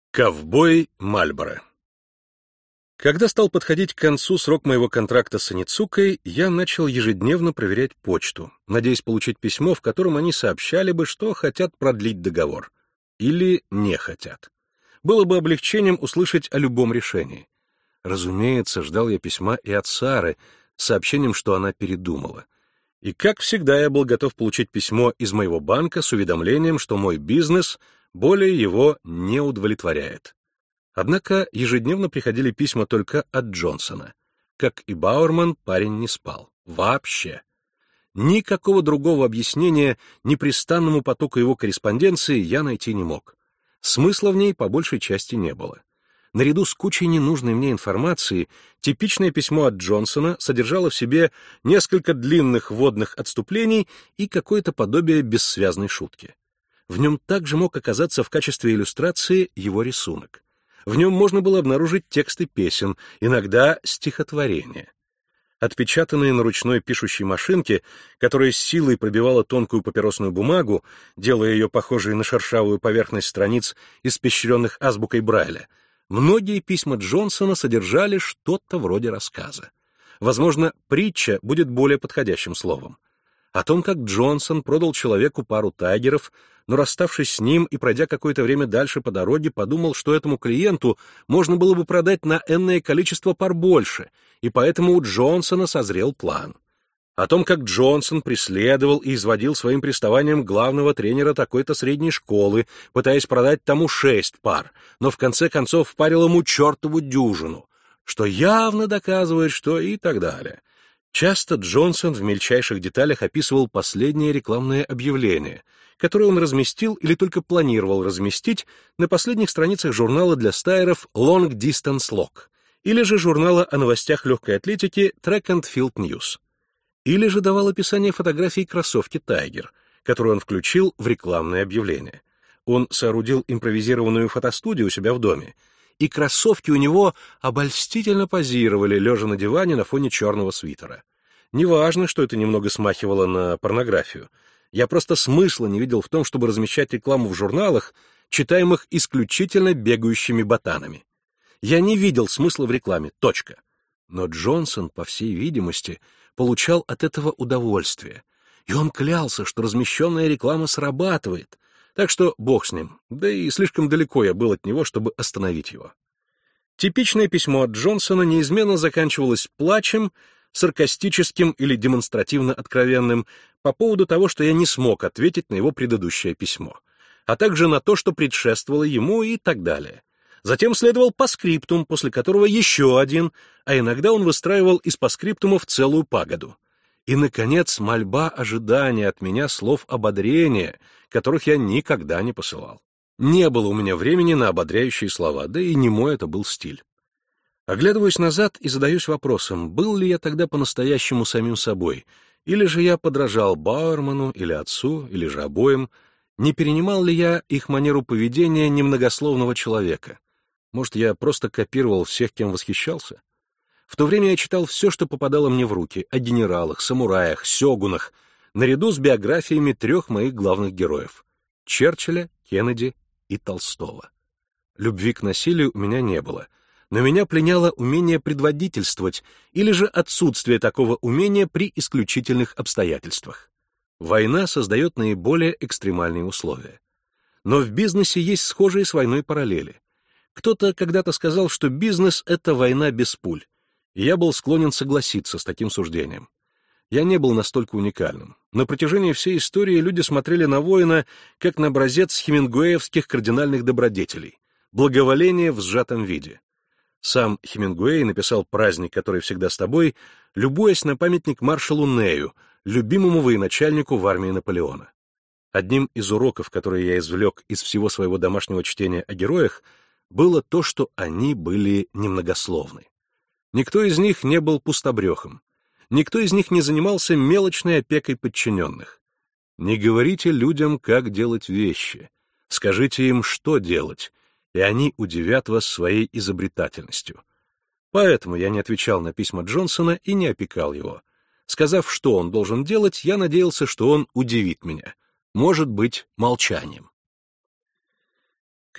Ковбой Мальборо. Когда стал подходить к концу срок моего контракта с Аницукой, я начал ежедневно проверять почту, надеясь получить письмо, в котором они сообщали бы, что хотят продлить договор. Или не хотят. Было бы облегчением услышать о любом решении. Разумеется, ждал я письма и от Сары с сообщением, что она передумала. И, как всегда, я был готов получить письмо из моего банка с уведомлением, что мой бизнес более его не удовлетворяет. Однако ежедневно приходили письма только от Джонсона. Как и Бауэрман, парень не спал. Вообще. Никакого другого объяснения непрестанному потоку его корреспонденции я найти не мог. Смысла в ней по большей части не было. Наряду с кучей ненужной мне информации, типичное письмо от Джонсона содержало в себе несколько длинных вводных отступлений и какое-то подобие бессвязной шутки. В нем также мог оказаться в качестве иллюстрации его рисунок. В нем можно было обнаружить тексты песен, иногда стихотворения. Отпечатанные на ручной пишущей машинке, которая с силой пробивала тонкую папиросную бумагу, делая ее похожей на шершавую поверхность страниц, испещренных азбукой Брайля, многие письма Джонсона содержали что-то вроде рассказа. Возможно, притча будет более подходящим словом. О том, как Джонсон продал человеку пару тайгеров, но, расставшись с ним и пройдя какое-то время дальше по дороге, подумал, что этому клиенту можно было бы продать на энное количество пар больше, и поэтому у Джонсона созрел план. О том, как Джонсон преследовал и изводил своим приставанием главного тренера такой-то средней школы, пытаясь продать тому 6 пар, но в конце концов впарил ему чертову дюжину, что явно доказывает, что и так далее. Часто Джонсон в мельчайших деталях описывал последнее рекламное объявление, которое он разместил или только планировал разместить на последних страницах журнала для стайеров Long Distance Log, или же журнала о новостях легкой атлетики Track and Field News, или же давал описание фотографий кроссовки Tiger, которую он включил в рекламное объявление. Он соорудил импровизированную фотостудию у себя в доме, и кроссовки у него обольстительно позировали, лежа на диване на фоне черного свитера. Неважно, что это немного смахивало на порнографию. Я просто смысла не видел в том, чтобы размещать рекламу в журналах, читаемых исключительно бегающими ботанами. Я не видел смысла в рекламе, точка. Но Джонсон, по всей видимости, получал от этого удовольствие. И он клялся, что размещенная реклама срабатывает. Так что бог с ним, да и слишком далеко я был от него, чтобы остановить его. Типичное письмо от Джонсона неизменно заканчивалось плачем, саркастическим или демонстративно откровенным, по поводу того, что я не смог ответить на его предыдущее письмо, а также на то, что предшествовало ему и так далее. Затем следовал постскриптум, после которого еще один, а иногда он выстраивал из постскриптумов целую пагоду. И, наконец, мольба ожидания от меня слов ободрения, которых я никогда не посылал. Не было у меня времени на ободряющие слова, да и не мой это был стиль. Оглядываюсь назад и задаюсь вопросом, был ли я тогда по-настоящему самим собой, или же я подражал Бауэрману, или отцу, или же обоим, не перенимал ли я их манеру поведения немногословного человека. Может, я просто копировал всех, кем восхищался? В то время я читал все, что попадало мне в руки, о генералах, самураях, сёгунах, наряду с биографиями 3 моих главных героев — Черчилля, Кеннеди и Толстого. Любви к насилию у меня не было, но меня пленяло умение предводительствовать или же отсутствие такого умения при исключительных обстоятельствах. Война создает наиболее экстремальные условия. Но в бизнесе есть схожие с войной параллели. Кто-то когда-то сказал, что бизнес — это война без пуль, и я был склонен согласиться с таким суждением. Я не был настолько уникальным. На протяжении всей истории люди смотрели на воина как на образец хемингуэевских кардинальных добродетелей — благоволение в сжатом виде. Сам Хемингуэй написал «Праздник, который всегда с тобой», любуясь на памятник маршалу Нею, любимому военачальнику в армии Наполеона. Одним из уроков, которые я извлек из всего своего домашнего чтения о героях, было то, что они были немногословны. Никто из них не был пустобрехом. Никто из них не занимался мелочной опекой подчиненных. Не говорите людям, как делать вещи. Скажите им, что делать, и они удивят вас своей изобретательностью. Поэтому я не отвечал на письма Джонсона и не опекал его. Сказав, что он должен делать, я надеялся, что он удивит меня. Может быть, молчанием. К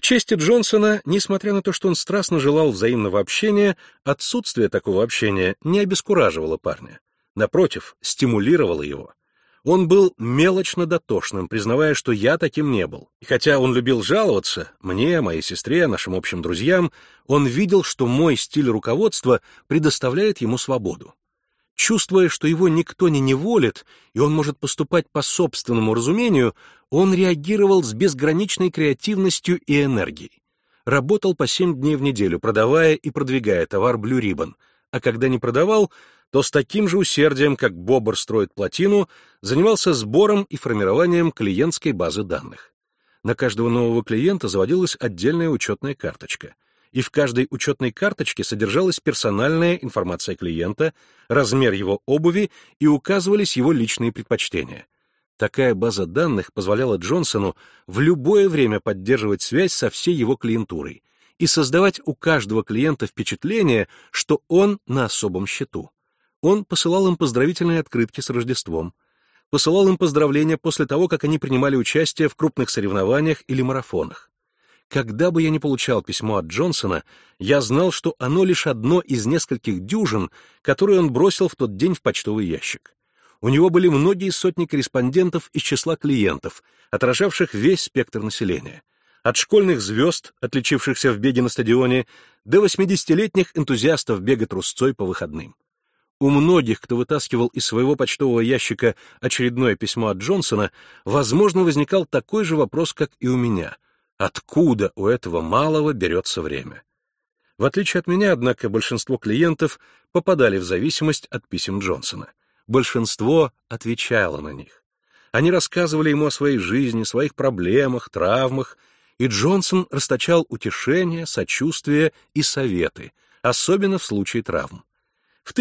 чести Джонсона, несмотря на то, что он страстно желал взаимного общения, отсутствие такого общения не обескураживало парня. Напротив, стимулировало его. Он был мелочно дотошным, признавая, что я таким не был. И хотя он любил жаловаться, мне, моей сестре, нашим общим друзьям, он видел, что мой стиль руководства предоставляет ему свободу. Чувствуя, что его никто не неволит, и он может поступать по собственному разумению, он реагировал с безграничной креативностью и энергией. Работал по 7 дней в неделю, продавая и продвигая товар Blue Ribbon, а когда не продавал, то с таким же усердием, как бобр строит плотину, занимался сбором и формированием клиентской базы данных. На каждого нового клиента заводилась отдельная учетная карточка, и в каждой учетной карточке содержалась персональная информация клиента, размер его обуви и указывались его личные предпочтения. Такая база данных позволяла Джонсону в любое время поддерживать связь со всей его клиентурой и создавать у каждого клиента впечатление, что он на особом счету. Он посылал им поздравительные открытки с Рождеством, посылал им поздравления после того, как они принимали участие в крупных соревнованиях или марафонах. Когда бы я ни получал письмо от Джонсона, я знал, что оно лишь одно из нескольких дюжин, которые он бросил в тот день в почтовый ящик. У него были многие сотни корреспондентов из числа клиентов, отражавших весь спектр населения. От школьных звезд, отличившихся в беге на стадионе, до 80-летних энтузиастов бега трусцой по выходным. У многих, кто вытаскивал из своего почтового ящика очередное письмо от Джонсона, возможно, возникал такой же вопрос, как и у меня. Откуда у этого малого берется время? В отличие от меня, однако, большинство клиентов попадали в зависимость от писем Джонсона. Большинство отвечало на них. Они рассказывали ему о своей жизни, своих проблемах, травмах, и Джонсон расточал утешения, сочувствие и советы, особенно в случае травм. В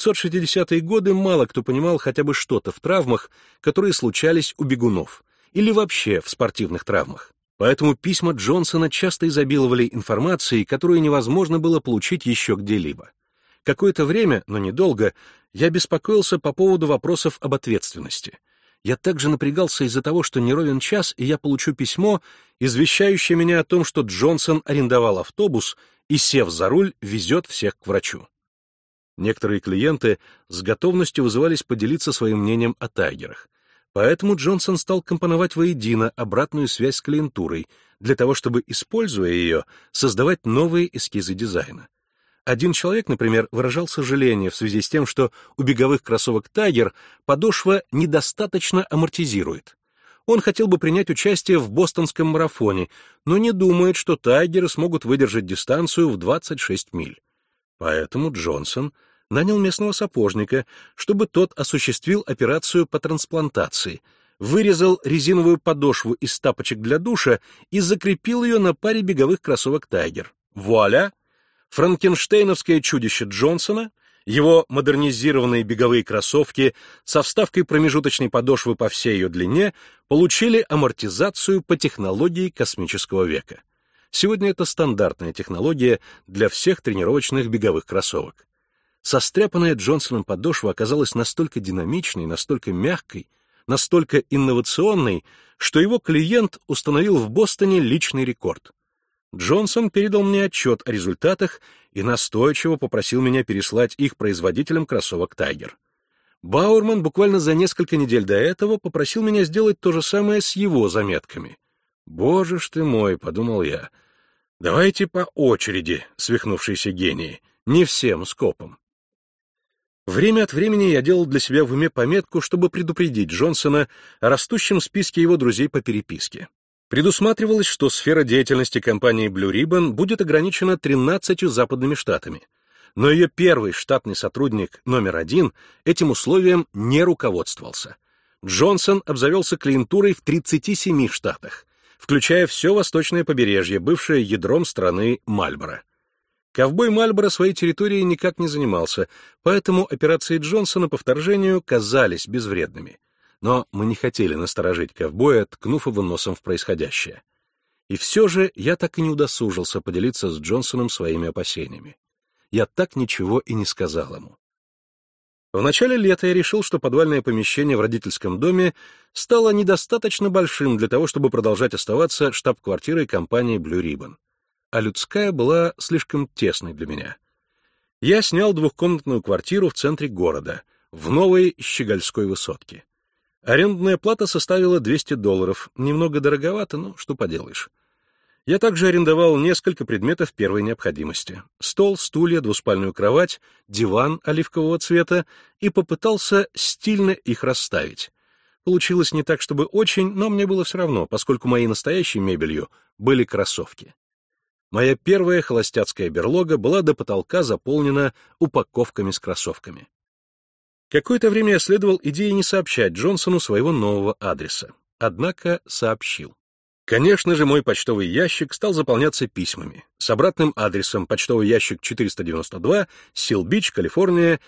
1960-е годы мало кто понимал хотя бы что-то в травмах, которые случались у бегунов, или вообще в спортивных травмах. Поэтому письма Джонсона часто изобиловали информацией, которую невозможно было получить еще где-либо. Какое-то время, но недолго, я беспокоился по поводу вопросов об ответственности. Я также напрягался из-за того, что не ровен час, и я получу письмо, извещающее меня о том, что Джонсон арендовал автобус и, сев за руль, везет всех к врачу. Некоторые клиенты с готовностью вызывались поделиться своим мнением о Тайгерах. Поэтому Джонсон стал компоновать воедино обратную связь с клиентурой, для того, чтобы, используя ее, создавать новые эскизы дизайна. Один человек, например, выражал сожаление в связи с тем, что у беговых кроссовок Tiger подошва недостаточно амортизирует. Он хотел бы принять участие в бостонском марафоне, но не думает, что Тайгеры смогут выдержать дистанцию в 26 миль. Поэтому Джонсон нанял местного сапожника, чтобы тот осуществил операцию по трансплантации, вырезал резиновую подошву из тапочек для душа и закрепил ее на паре беговых кроссовок Tiger. Вуаля! Франкенштейновское чудище Джонсона, его модернизированные беговые кроссовки со вставкой промежуточной подошвы по всей ее длине получили амортизацию по технологии космического века. Сегодня это стандартная технология для всех тренировочных беговых кроссовок. Состряпанная Джонсоном подошва оказалась настолько динамичной, настолько мягкой, настолько инновационной, что его клиент установил в Бостоне личный рекорд. Джонсон передал мне отчет о результатах и настойчиво попросил меня переслать их производителям кроссовок Tiger. Бауэрман буквально за несколько недель до этого попросил меня сделать то же самое с его заметками. «Боже ж ты мой», — подумал я, — «давайте по очереди, свихнувшиеся гении, не всем скопом». Время от времени я делал для себя в уме пометку, чтобы предупредить Джонсона о растущем списке его друзей по переписке. Предусматривалось, что сфера деятельности компании Blue Ribbon будет ограничена 13 западными штатами, но ее первый штатный сотрудник номер 1 этим условием не руководствовался. Джонсон обзавелся клиентурой в 37 штатах, включая все восточное побережье, бывшее ядром страны Мальборо. Ковбой Мальборо своей территорией никак не занимался, поэтому операции Джонсона по вторжению казались безвредными. Но мы не хотели насторожить ковбоя, ткнув его носом в происходящее. И все же я так и не удосужился поделиться с Джонсоном своими опасениями. Я так ничего и не сказал ему. В начале лета я решил, что подвальное помещение в родительском доме стало недостаточно большим для того, чтобы продолжать оставаться штаб-квартирой компании Blue Ribbon, а людская была слишком тесной для меня. Я снял двухкомнатную квартиру в центре города, в новой Щегольской высотке. Арендная плата составила $200, немного дороговато, но что поделаешь. Я также арендовал несколько предметов первой необходимости: стол, стулья, двуспальную кровать, диван оливкового цвета, и попытался стильно их расставить. Получилось не так, чтобы очень, но мне было все равно, поскольку моей настоящей мебелью были кроссовки. Моя первая холостяцкая берлога была до потолка заполнена упаковками с кроссовками. Какое-то время я следовал идее не сообщать Джонсону своего нового адреса. Однако сообщил. Конечно же, мой почтовый ящик стал заполняться письмами с обратным адресом: почтовый ящик 492, Сил-Бич, Калифорния,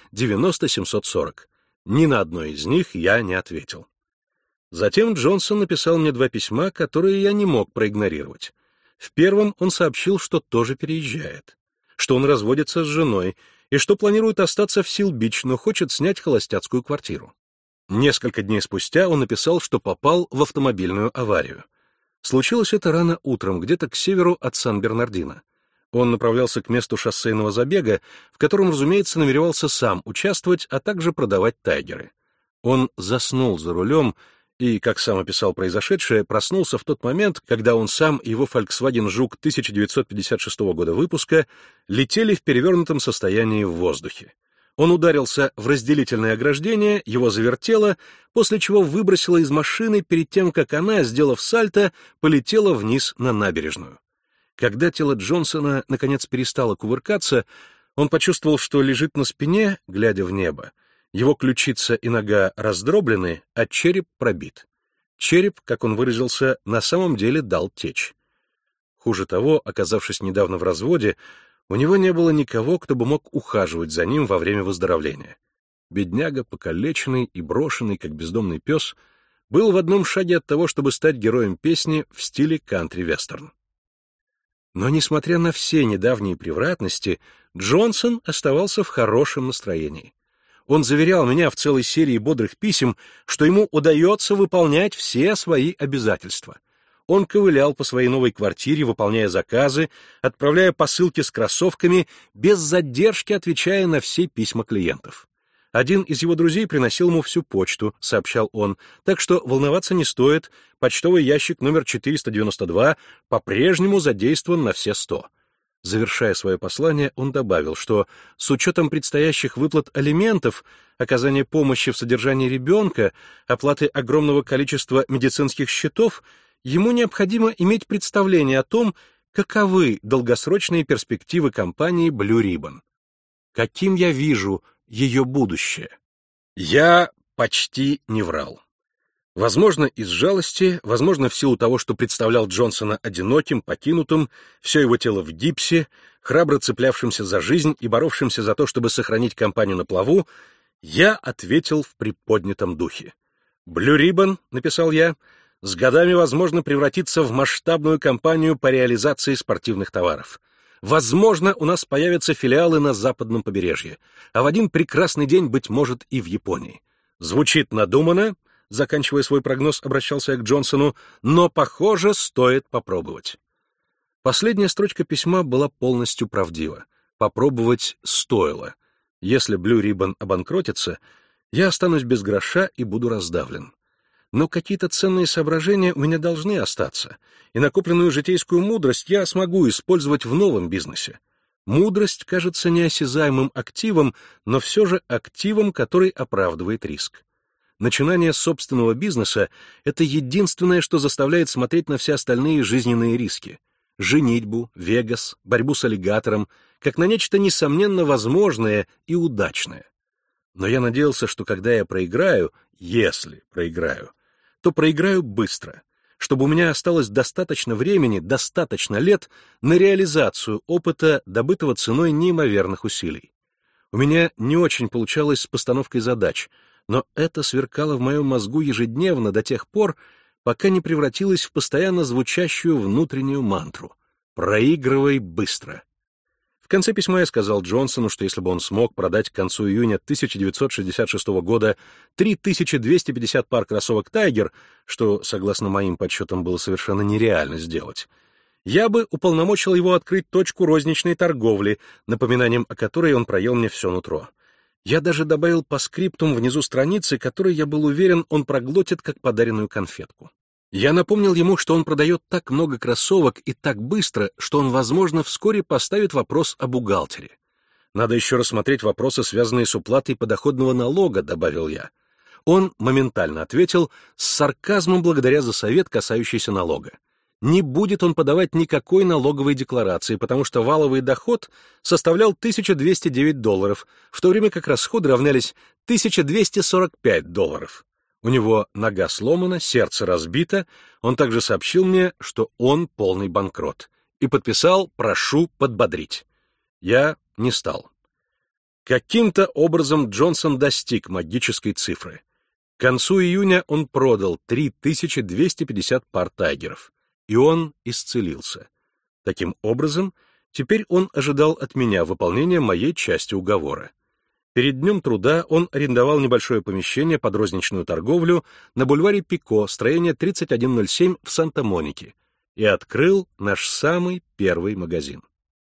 90740. Ни на одно из них я не ответил. Затем Джонсон написал мне 2 письма, которые я не мог проигнорировать. В первом он сообщил, что тоже переезжает, что он разводится с женой и что планирует остаться в Сил-Бич, но хочет снять холостяцкую квартиру. Несколько дней спустя он написал, что попал в автомобильную аварию. Случилось это рано утром, где-то к северу от Сан-Бернардино. Он направлялся к месту шоссейного забега, в котором, разумеется, намеревался сам участвовать, а также продавать тайгеры. Он заснул за рулем и, как сам описал произошедшее, проснулся в тот момент, когда он сам и его Volkswagen Жук 1956 года выпуска летели в перевернутом состоянии в воздухе. Он ударился в разделительное ограждение, его завертело, после чего выбросило из машины перед тем, как она, сделав сальто, полетела вниз на набережную. Когда тело Джонсона наконец перестало кувыркаться, он почувствовал, что лежит на спине, глядя в небо. Его ключица и нога раздроблены, а череп пробит. Череп, как он выразился, на самом деле дал течь. Хуже того, оказавшись недавно в разводе, у него не было никого, кто бы мог ухаживать за ним во время выздоровления. Бедняга, покалеченный и брошенный, как бездомный пес, был в одном шаге от того, чтобы стать героем песни в стиле кантри-вестерн. Но, несмотря на все недавние превратности, Джонсон оставался в хорошем настроении. Он заверял меня в целой серии бодрых писем, что ему удается выполнять все свои обязательства. Он ковылял по своей новой квартире, выполняя заказы, отправляя посылки с кроссовками, без задержки отвечая на все письма клиентов. Один из его друзей приносил ему всю почту, сообщал он, так что волноваться не стоит, почтовый ящик номер 492 по-прежнему задействован на все 100. Завершая свое послание, он добавил, что с учетом предстоящих выплат алиментов, оказания помощи в содержании ребенка, оплаты огромного количества медицинских счетов, ему необходимо иметь представление о том, каковы долгосрочные перспективы компании Blue Ribbon. Каким я вижу ее будущее? Я почти не врал. Возможно, из жалости, возможно, в силу того, что представлял Джонсона одиноким, покинутым, все его тело в гипсе, храбро цеплявшимся за жизнь и боровшимся за то, чтобы сохранить компанию на плаву, я ответил в приподнятом духе. «Blue Ribbon», — написал я, — с годами, возможно, превратиться в масштабную компанию по реализации спортивных товаров. Возможно, у нас появятся филиалы на западном побережье, а в один прекрасный день, быть может, и в Японии. Звучит надуманно, заканчивая свой прогноз, обращался я к Джонсону, но, похоже, стоит попробовать. Последняя строчка письма была полностью правдива. Попробовать стоило. Если Blue Ribbon обанкротится, я останусь без гроша и буду раздавлен. Но какие-то ценные соображения у меня должны остаться, и накопленную житейскую мудрость я смогу использовать в новом бизнесе. Мудрость кажется неосязаемым активом, но все же активом, который оправдывает риск. Начинание собственного бизнеса — это единственное, что заставляет смотреть на все остальные жизненные риски. Женитьбу, Вегас, борьбу с аллигатором, как на нечто несомненно возможное и удачное. Но я надеялся, что когда я проиграю, если проиграю, то проиграю быстро, чтобы у меня осталось достаточно времени, достаточно лет на реализацию опыта, добытого ценой неимоверных усилий. У меня не очень получалось с постановкой задач, но это сверкало в моем мозгу ежедневно до тех пор, пока не превратилось в постоянно звучащую внутреннюю мантру: «Проигрывай быстро». В конце письма я сказал Джонсону, что если бы он смог продать к концу июня 1966 года 3250 пар кроссовок «Тайгер», что, согласно моим подсчетам, было совершенно нереально сделать, я бы уполномочил его открыть точку розничной торговли, напоминанием о которой он проел мне все нутро. Я даже добавил паскриптум внизу страницы, который, я был уверен, он проглотит, как подаренную конфетку. Я напомнил ему, что он продает так много кроссовок и так быстро, что он, возможно, вскоре поставит вопрос о бухгалтере. «Надо еще рассмотреть вопросы, связанные с уплатой подоходного налога», — добавил я. Он моментально ответил с сарказмом благодаря за совет, касающийся налога. Не будет он подавать никакой налоговой декларации, потому что валовый доход составлял $1209, в то время как расходы равнялись $1245. У него нога сломана, сердце разбито, он также сообщил мне, что он полный банкрот, и подписал «Прошу подбодрить». Я не стал. Каким-то образом Джонсон достиг магической цифры. К концу июня он продал 3250 пар «Тайгеров», и он исцелился. Таким образом, теперь он ожидал от меня выполнения моей части уговора. Перед Днем труда он арендовал небольшое помещение под розничную торговлю на бульваре Пико, строение 3107 в Санта-Монике, и открыл наш самый первый магазин.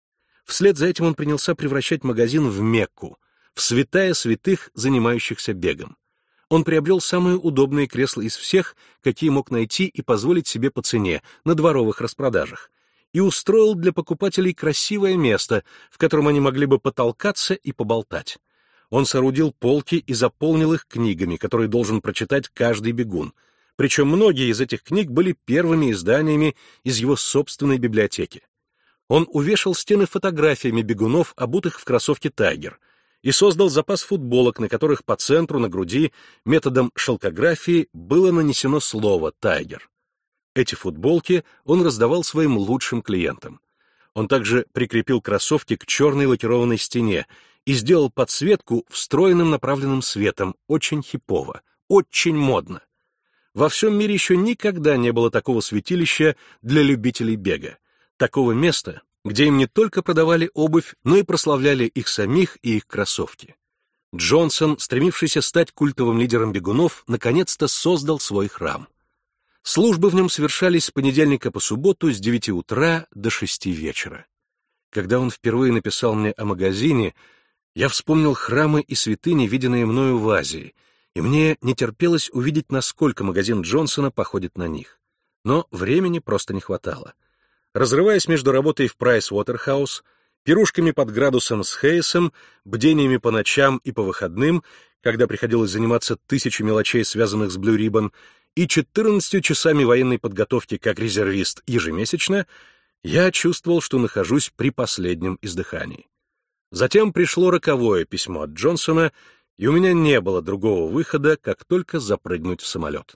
Вслед за этим он принялся превращать магазин в Мекку, в святая святых, занимающихся бегом. Он приобрел самые удобные кресла из всех, какие мог найти и позволить себе по цене, на дворовых распродажах, и устроил для покупателей красивое место, в котором они могли бы потолкаться и поболтать. Он соорудил полки и заполнил их книгами, которые должен прочитать каждый бегун. Причем многие из этих книг были первыми изданиями из его собственной библиотеки. Он увешал стены фотографиями бегунов, обутых в кроссовки «Тайгер», и создал запас футболок, на которых по центру, на груди, методом шелкографии было нанесено слово «Тайгер». Эти футболки он раздавал своим лучшим клиентам. Он также прикрепил кроссовки к черной лакированной стене и сделал подсветку встроенным направленным светом, очень хипово, очень модно. Во всем мире еще никогда не было такого святилища для любителей бега, такого места, где им не только продавали обувь, но и прославляли их самих и их кроссовки. Джонсон, стремившийся стать культовым лидером бегунов, наконец-то создал свой храм. Службы в нем совершались с понедельника по субботу с 9 утра до 6 вечера. Когда он впервые написал мне о магазине, я вспомнил храмы и святыни, виденные мною в Азии, и мне не терпелось увидеть, насколько магазин Джонсона походит на них. Но времени просто не хватало. Разрываясь между работой в Прайс Уотерхаус, пирушками под градусом с Хейсом, бдениями по ночам и по выходным, когда приходилось заниматься тысячей мелочей, связанных с Blue Ribbon, и 14 часами военной подготовки как резервист ежемесячно, я чувствовал, что нахожусь при последнем издыхании. Затем пришло роковое письмо от Джонсона, и у меня не было другого выхода, как только запрыгнуть в самолет.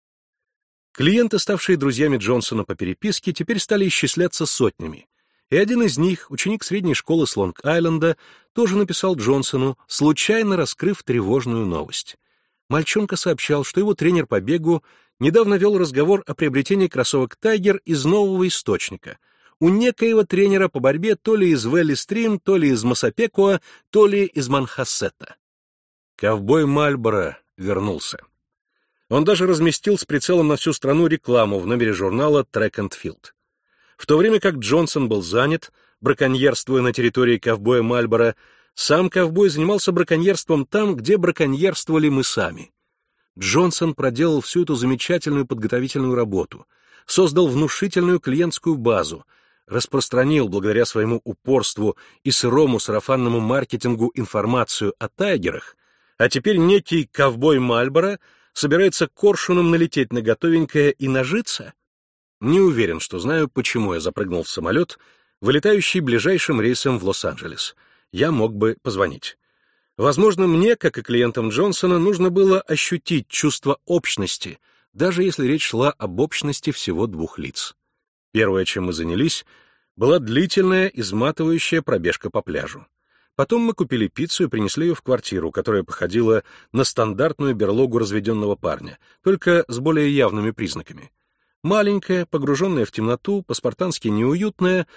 Клиенты, ставшие друзьями Джонсона по переписке, теперь стали исчисляться сотнями, и один из них, ученик средней школы с Лонг-Айленда, тоже написал Джонсону, случайно раскрыв тревожную новость. Мальчонка сообщал, что его тренер по бегу недавно вел разговор о приобретении кроссовок «Тайгер» из нового источника, у некоего тренера по борьбе то ли из Вэлли-Стрим, то ли из Массапекуа, то ли из Манхассета. Ковбой Мальборо вернулся. Он даже разместил с прицелом на всю страну рекламу в номере журнала Track and Field. В то время как Джонсон был занят, браконьерствуя на территории ковбоя Мальборо, сам ковбой занимался браконьерством там, где браконьерствовали мы сами. Джонсон проделал всю эту замечательную подготовительную работу, создал внушительную клиентскую базу, распространил благодаря своему упорству и сырому сарафанному маркетингу информацию о тайгерах, а теперь некий ковбой Мальборо собирается коршуном налететь на готовенькое и нажиться? Не уверен, что знаю, почему я запрыгнул в самолет, вылетающий ближайшим рейсом в Лос-Анджелес. Я мог бы позвонить. Возможно, мне, как и клиентам Джонсона, нужно было ощутить чувство общности, даже если речь шла об общности всего двух лиц. Первое, чем мы занялись, была длительная, изматывающая пробежка по пляжу. Потом мы купили пиццу и принесли ее в квартиру, которая походила на стандартную берлогу разведенного парня, только с более явными признаками. Маленькая, погруженная в темноту, по-спартански неуютная,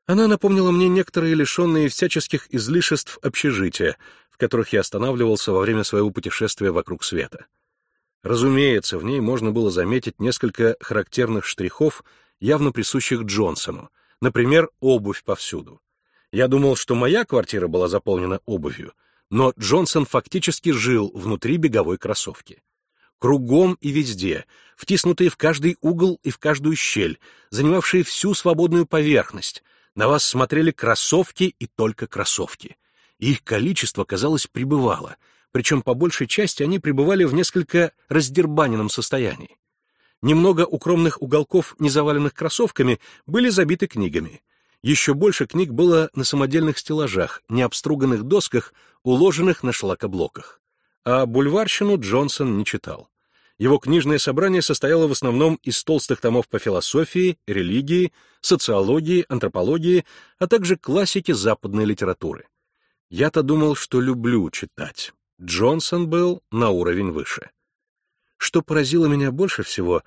Она напомнила мне некоторые лишенные всяческих излишеств общежития, в которых я останавливался во время своего путешествия вокруг света. Разумеется, в ней можно было заметить несколько характерных штрихов, явно присущих Джонсону, например, обувь повсюду. Я думал, что моя квартира была заполнена обувью, но Джонсон фактически жил внутри беговой кроссовки. Кругом и везде, втиснутые в каждый угол и в каждую щель, занимавшие всю свободную поверхность, на вас смотрели кроссовки и только кроссовки. И их количество, казалось, прибывало, причем по большей части они пребывали в несколько раздербаненном состоянии. Немного укромных уголков, не заваленных кроссовками, были забиты книгами. Еще больше книг было на самодельных стеллажах, необструганных досках, уложенных на шлакоблоках. А бульварщину Джонсон не читал. Его книжное собрание состояло в основном из толстых томов по философии, религии, социологии, антропологии, а также классики западной литературы. Я-то думал, что люблю читать. Джонсон был на уровень выше. Что поразило меня больше всего,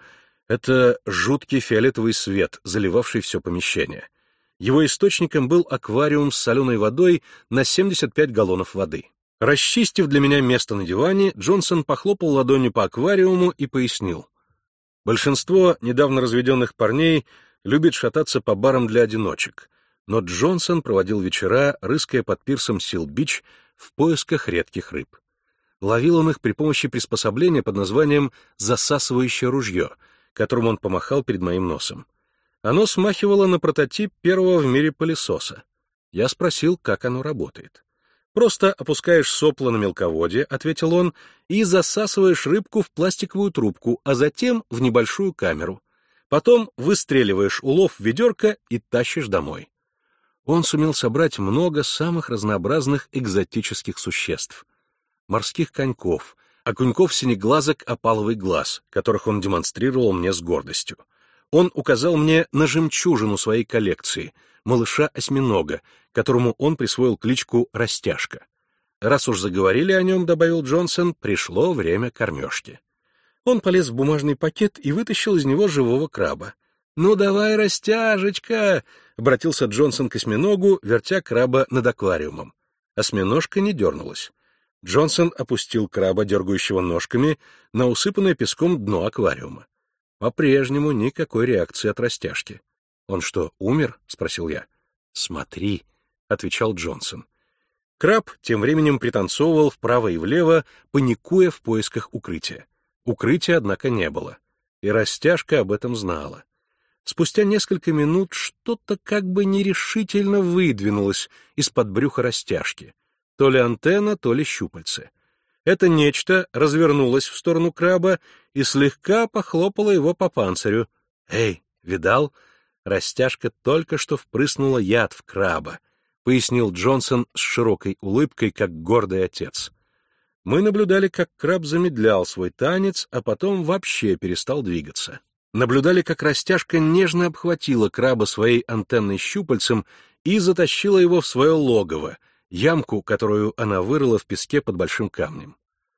это жуткий фиолетовый свет, заливавший все помещение. Его источником был аквариум с соленой водой на 75 галлонов воды. Расчистив для меня место на диване, Джонсон похлопал ладонью по аквариуму и пояснил. Большинство недавно разведенных парней любит шататься по барам для одиночек, но Джонсон проводил вечера, рыская под пирсом Сил-Бич в поисках редких рыб. Ловил он их при помощи приспособления под названием «засасывающее ружье», которым он помахал перед моим носом. Оно смахивало на прототип первого в мире пылесоса. Я спросил, как оно работает. «Просто опускаешь сопло на мелководье», — ответил он, «и засасываешь рыбку в пластиковую трубку, а затем в небольшую камеру. Потом выстреливаешь улов в ведерко и тащишь домой». Он сумел собрать много самых разнообразных экзотических существ. Морских коньков, окуньков-синеглазок опаловый глаз, которых он демонстрировал мне с гордостью. Он указал мне на жемчужину своей коллекции, малыша-осьминога, которому он присвоил кличку Растяжка. Раз уж заговорили о нем, добавил Джонсон, пришло время кормежки. Он полез в бумажный пакет и вытащил из него живого краба. «Ну давай, Растяжечка!» — обратился Джонсон к осьминогу, вертя краба над аквариумом. Осьминожка не дернулась. Джонсон опустил краба, дергающего ножками, на усыпанное песком дно аквариума. По-прежнему никакой реакции от Растяжки. «Он что, умер?» — спросил я. «Смотри», — отвечал Джонсон. Краб тем временем пританцовывал вправо и влево, паникуя в поисках укрытия. Укрытия, однако, не было. И Растяжка об этом знала. Спустя несколько минут что-то как бы нерешительно выдвинулось из-под брюха Растяжки. То ли антенна, то ли щупальце. Это нечто развернулось в сторону краба и слегка похлопало его по панцирю. «Эй, видал? Растяжка только что впрыснула яд в краба», — пояснил Джонсон с широкой улыбкой, как гордый отец. Мы наблюдали, как краб замедлял свой танец, а потом вообще перестал двигаться. Наблюдали, как Растяжка нежно обхватила краба своей антенной щупальцем и затащила его в свое логово, ямку, которую она вырыла в песке под большим камнем.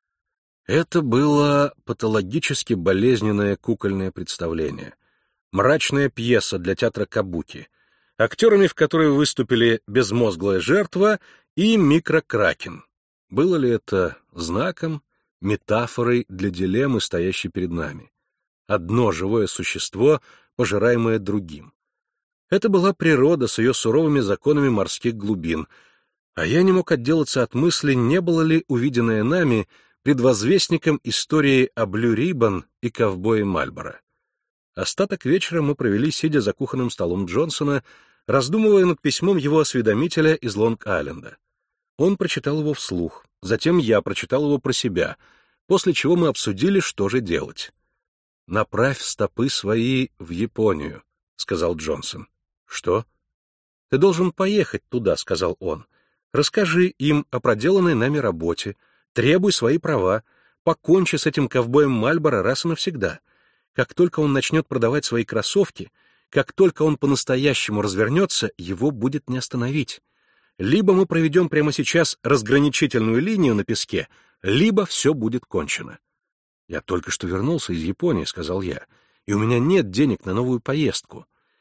Это было патологически болезненное кукольное представление. Мрачная пьеса для театра кабуки, актерами в которой выступили безмозглая жертва и микрокракен. Было ли это знаком, метафорой для дилеммы, стоящей перед нами? Одно живое существо, пожираемое другим. Это была природа с ее суровыми законами морских глубин, а я не мог отделаться от мысли, не было ли увиденное нами предвозвестником истории о Блю Риббон и ковбое Мальборо. Остаток вечера мы провели, сидя за кухонным столом Джонсона, раздумывая над письмом его осведомителя из Лонг-Айленда. Он прочитал его вслух, затем я прочитал его про себя, после чего мы обсудили, что же делать. «Направь стопы свои в Японию», — сказал Джонсон. «Что?» «Ты должен поехать туда», — сказал он. «Расскажи им о проделанной нами работе, требуй свои права, покончи с этим ковбоем Мальборо раз и навсегда. Как только он начнет продавать свои кроссовки, как только он по-настоящему развернется, его будет не остановить. Либо мы проведем прямо сейчас разграничительную линию на песке, либо все будет кончено». «Я только что вернулся из Японии», — сказал я, — «и у меня нет денег на новую поездку.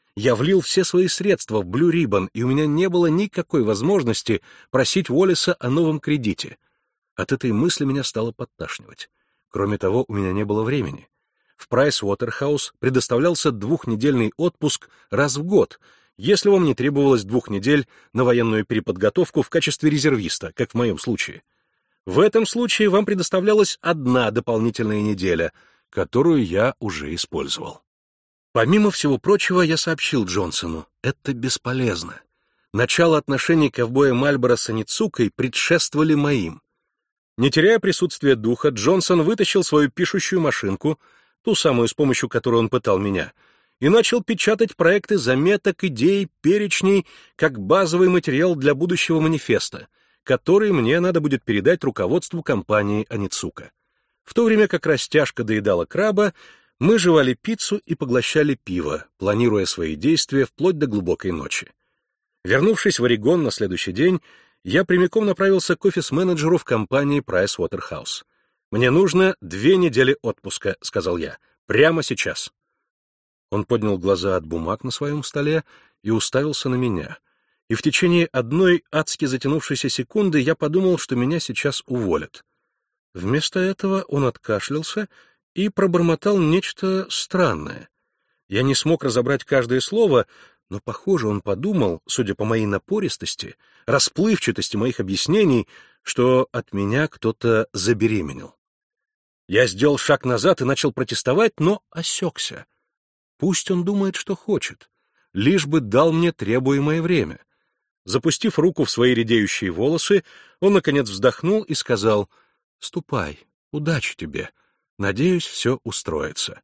Я влил все свои средства в Blue Ribbon, и у меня не было никакой возможности просить Уоллеса о новом кредите. От этой мысли меня стало подташнивать. Кроме того, у меня не было времени. В Price Waterhouse предоставлялся 2-недельный отпуск раз в год, если вам не требовалось 2 недель на военную переподготовку в качестве резервиста, как в моем случае. В этом случае вам предоставлялась 1 дополнительная неделя, которую я уже использовал. Помимо всего прочего, я сообщил Джонсону: это бесполезно. Начало отношений ковбоя Мальборо с Аницукой предшествовали моим. Не теряя присутствия духа, Джонсон вытащил свою пишущую машинку, ту самую, с помощью которой он пытал меня, и начал печатать проекты заметок, идей, перечней, как базовый материал для будущего манифеста, который мне надо будет передать руководству компании Аницука. В то время как растяжка доедала краба, мы жевали пиццу и поглощали пиво, планируя свои действия вплоть до глубокой ночи. Вернувшись в Орегон на следующий день, я прямиком направился к офис-менеджеру в компании Price Waterhouse. «Мне нужно 2 недели отпуска», — сказал я, — «прямо сейчас». Он поднял глаза от бумаг на своем столе и уставился на меня. И в течение одной адски затянувшейся секунды я подумал, что меня сейчас уволят. Вместо этого он откашлялся и пробормотал нечто странное. Я не смог разобрать каждое слово, но, похоже, он подумал, судя по моей напористости, расплывчатости моих объяснений, что от меня кто-то забеременел. Я сделал шаг назад и начал протестовать, но осекся. Пусть он думает, что хочет, лишь бы дал мне требуемое время. Запустив руку в свои редеющие волосы, он, наконец, вздохнул и сказал: «Ступай, удачи тебе. Надеюсь, все устроится».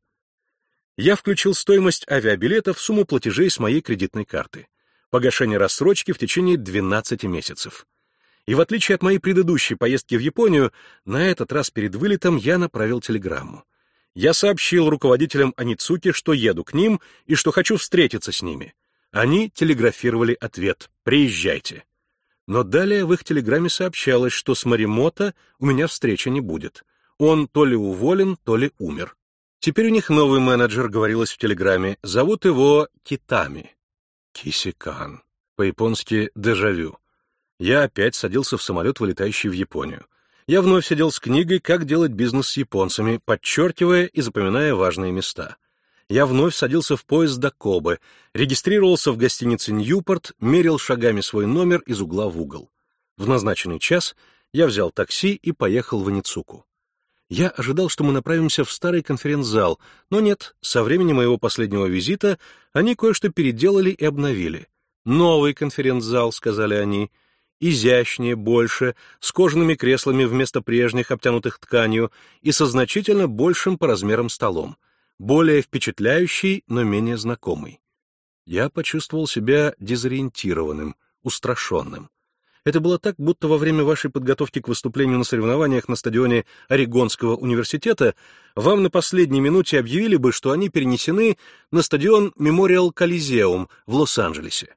Я включил стоимость авиабилета в сумму платежей с моей кредитной карты. Погашение рассрочки в течение 12 месяцев. И в отличие от моей предыдущей поездки в Японию, на этот раз перед вылетом я направил телеграмму. Я сообщил руководителям Аницуки, что еду к ним и что хочу встретиться с ними. Они телеграфировали ответ: «Приезжайте». Но далее в их телеграмме сообщалось, что с Моримото у меня встречи не будет. Он то ли уволен, то ли умер. Теперь у них новый менеджер, говорилось в телеграмме. Зовут его Китами. Кисикан. По-японски «дежавю». Я опять садился в самолет, вылетающий в Японию. Я вновь сидел с книгой «Как делать бизнес с японцами», подчеркивая и запоминая важные места. Я вновь садился в поезд до Кобе, регистрировался в гостинице «Ньюпорт», мерил шагами свой номер из угла в угол. В назначенный час я взял такси и поехал в Аницуку. Я ожидал, что мы направимся в старый конференц-зал, но нет, со времени моего последнего визита они кое-что переделали и обновили. «Новый конференц-зал», — сказали они, — изящнее, больше, с кожаными креслами вместо прежних, обтянутых тканью, и со значительно большим по размерам столом, более впечатляющий, но менее знакомый. Я почувствовал себя дезориентированным, устрашенным. Это было так, будто во время вашей подготовки к выступлению на соревнованиях на стадионе Орегонского университета вам на последней минуте объявили бы, что они перенесены на стадион Мемориал Колизеум в Лос-Анджелесе.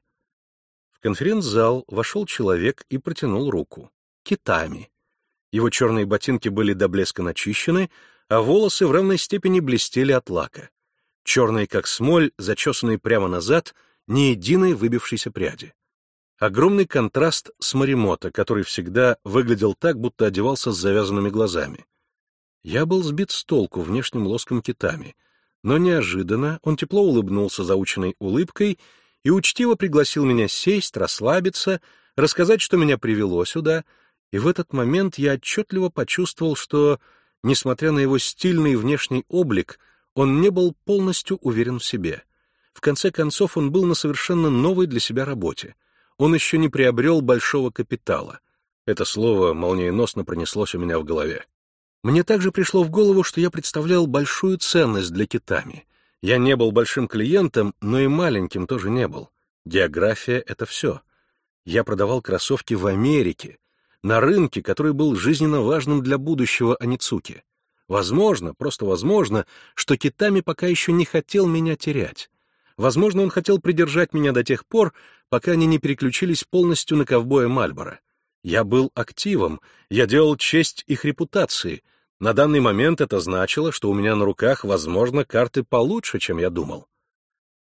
В конференц-зал вошел человек и протянул руку. Китами. Его черные ботинки были до блеска начищены, а волосы в равной степени блестели от лака. Черные, как смоль, зачесанные прямо назад, ни единой выбившейся пряди. Огромный контраст с Моримото, который всегда выглядел так, будто одевался с завязанными глазами. Я был сбит с толку внешним лоском Китами, но неожиданно он тепло улыбнулся заученной улыбкой и учтиво пригласил меня сесть, расслабиться, рассказать, что меня привело сюда, и в этот момент я отчетливо почувствовал, что, несмотря на его стильный внешний облик, он не был полностью уверен в себе. В конце концов, он был на совершенно новой для себя работе. Он еще не приобрел большого капитала. Это слово молниеносно пронеслось у меня в голове. Мне также пришло в голову, что я представлял большую ценность для Китами. Я не был большим клиентом, но и маленьким тоже не был. География — это все. Я продавал кроссовки в Америке, на рынке, который был жизненно важным для будущего Аницуки. Возможно, просто возможно, что Китами пока еще не хотел меня терять. Возможно, он хотел придержать меня до тех пор, пока они не переключились полностью на ковбоя Мальборо. Я был активом, я делал честь их репутации. На данный момент это значило, что у меня на руках, возможно, карты получше, чем я думал.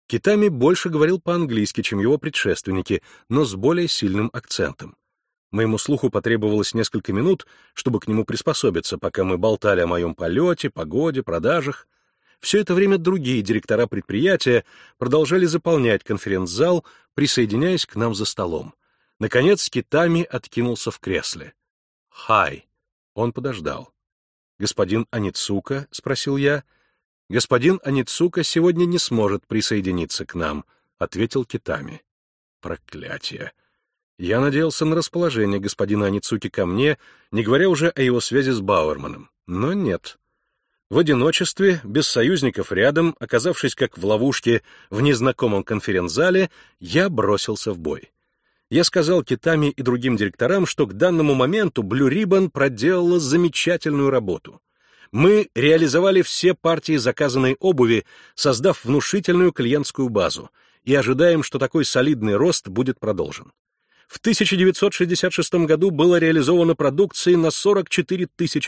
Китами больше говорил по-английски, чем его предшественники, но с более сильным акцентом. Моему слуху потребовалось несколько минут, чтобы к нему приспособиться, пока мы болтали о моем полете, погоде, продажах. Все это время другие директора предприятия продолжали заполнять конференц-зал, присоединяясь к нам за столом. Наконец Китами откинулся в кресле. «Хай!» Он подождал. «Господин Аницука?» — спросил я. «Господин Аницука сегодня не сможет присоединиться к нам», — ответил Китами. «Проклятие!» Я надеялся на расположение господина Аницуки ко мне, не говоря уже о его связи с Бауэрманом. Но нет. В одиночестве, без союзников рядом, оказавшись как в ловушке в незнакомом конференц-зале, я бросился в бой. Я сказал Китами и другим директорам, что к данному моменту Blue Ribbon проделала замечательную работу. Мы реализовали все партии заказанной обуви, создав внушительную клиентскую базу, и ожидаем, что такой солидный рост будет продолжен. В 1966 году было реализовано продукции на $44 тысячи,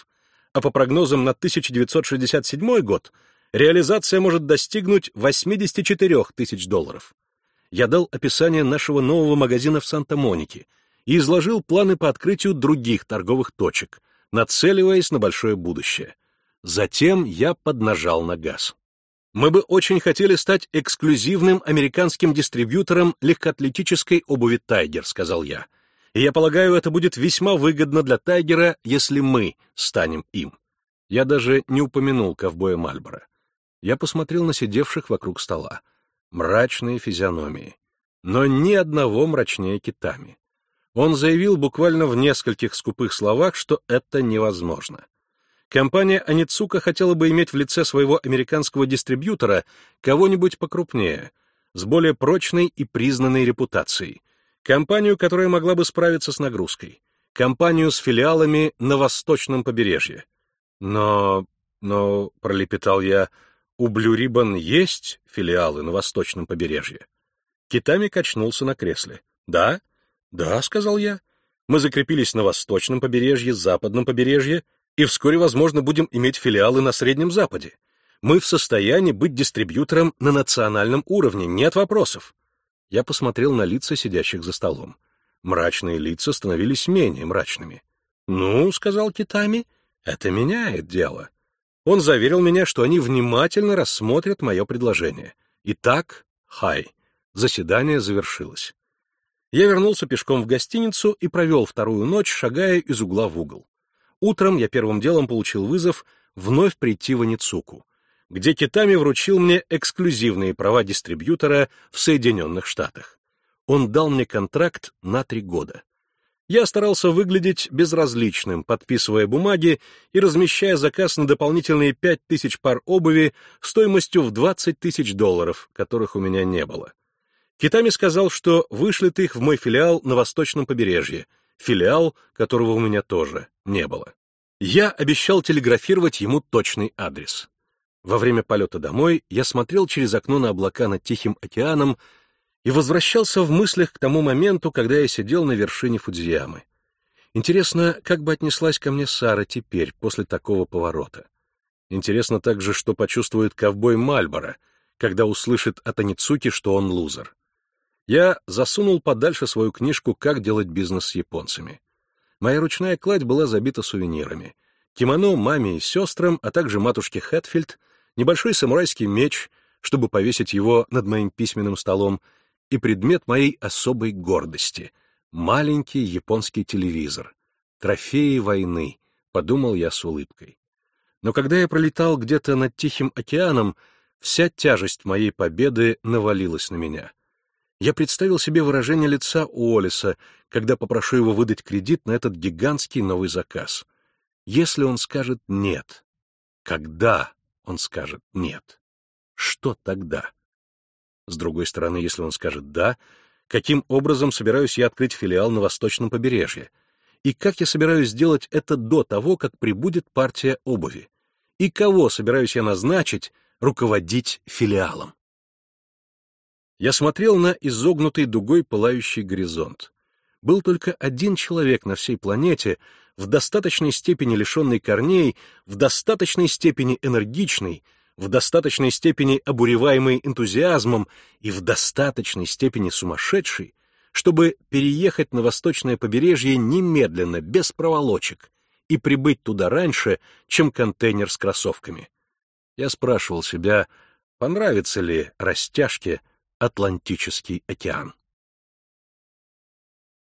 а по прогнозам на 1967 год реализация может достигнуть $84 тысяч. Я дал описание нашего нового магазина в Санта-Монике и изложил планы по открытию других торговых точек, нацеливаясь на большое будущее. Затем я поднажал на газ. Мы бы очень хотели стать эксклюзивным американским дистрибьютором легкоатлетической обуви «Тайгер», — сказал я. И я полагаю, это будет весьма выгодно для «Тайгера», если мы станем им. Я даже не упомянул ковбоя Мальборо. Я посмотрел на сидевших вокруг стола. Мрачные физиономии. Но ни одного мрачнее Китами. Он заявил буквально в нескольких скупых словах, что это невозможно. Компания Аницука хотела бы иметь в лице своего американского дистрибьютора кого-нибудь покрупнее, с более прочной и признанной репутацией, компанию, которая могла бы справиться с нагрузкой, компанию с филиалами на восточном побережье. Но, пролепетал я, у Blue Ribbon есть филиалы на восточном побережье? Китами качнулся на кресле. Да, сказал я. Мы закрепились на восточном побережье, западном побережье, и вскоре, возможно, будем иметь филиалы на Среднем Западе. Мы в состоянии быть дистрибьютором на национальном уровне, нет вопросов. Я посмотрел на лица сидящих за столом. Мрачные лица становились менее мрачными. «Ну, — сказал Китами, — это меняет дело». Он заверил меня, что они внимательно рассмотрят мое предложение. Итак, хай. Заседание завершилось. Я вернулся пешком в гостиницу и провел вторую ночь, шагая из угла в угол. Утром я первым делом получил вызов вновь прийти в Аницуку, где Китами вручил мне эксклюзивные права дистрибьютора в Соединенных Штатах. Он дал мне контракт на 3 года. Я старался выглядеть безразличным, подписывая бумаги и размещая заказ на дополнительные 5000 пар обуви стоимостью в $20 тысяч, которых у меня не было. Китами сказал, что вышлет их в мой филиал на восточном побережье, филиал, которого у меня тоже не было. Я обещал телеграфировать ему точный адрес. Во время полета домой я смотрел через окно на облака над Тихим океаном и возвращался в мыслях к тому моменту, когда я сидел на вершине Фудзиямы. Интересно, как бы отнеслась ко мне Сара теперь, после такого поворота. Интересно также, что почувствует ковбой Мальборо, когда услышит от Аницуки, что он лузер. Я засунул подальше свою книжку «Как делать бизнес с японцами». Моя ручная кладь была забита сувенирами. Кимоно маме и сестрам, а также матушке Хэтфилд, небольшой самурайский меч, чтобы повесить его над моим письменным столом, и предмет моей особой гордости — маленький японский телевизор. Трофеи войны, подумал я с улыбкой. Но когда я пролетал где-то над Тихим океаном, вся тяжесть моей победы навалилась на меня. Я представил себе выражение лица Уоллеса, когда попрошу его выдать кредит на этот гигантский новый заказ. Если он скажет «нет», когда он скажет «нет», что тогда? С другой стороны, если он скажет «да», каким образом собираюсь я открыть филиал на восточном побережье? И как я собираюсь сделать это до того, как прибудет партия обуви? И кого собираюсь я назначить руководить филиалом? Я смотрел на изогнутый дугой пылающий горизонт. Был только один человек на всей планете, в достаточной степени лишенный корней, в достаточной степени энергичный, в достаточной степени обуреваемый энтузиазмом и в достаточной степени сумасшедший, чтобы переехать на восточное побережье немедленно, без проволочек, и прибыть туда раньше, чем контейнер с кроссовками. Я спрашивал себя, понравится ли растяжке Атлантический океан.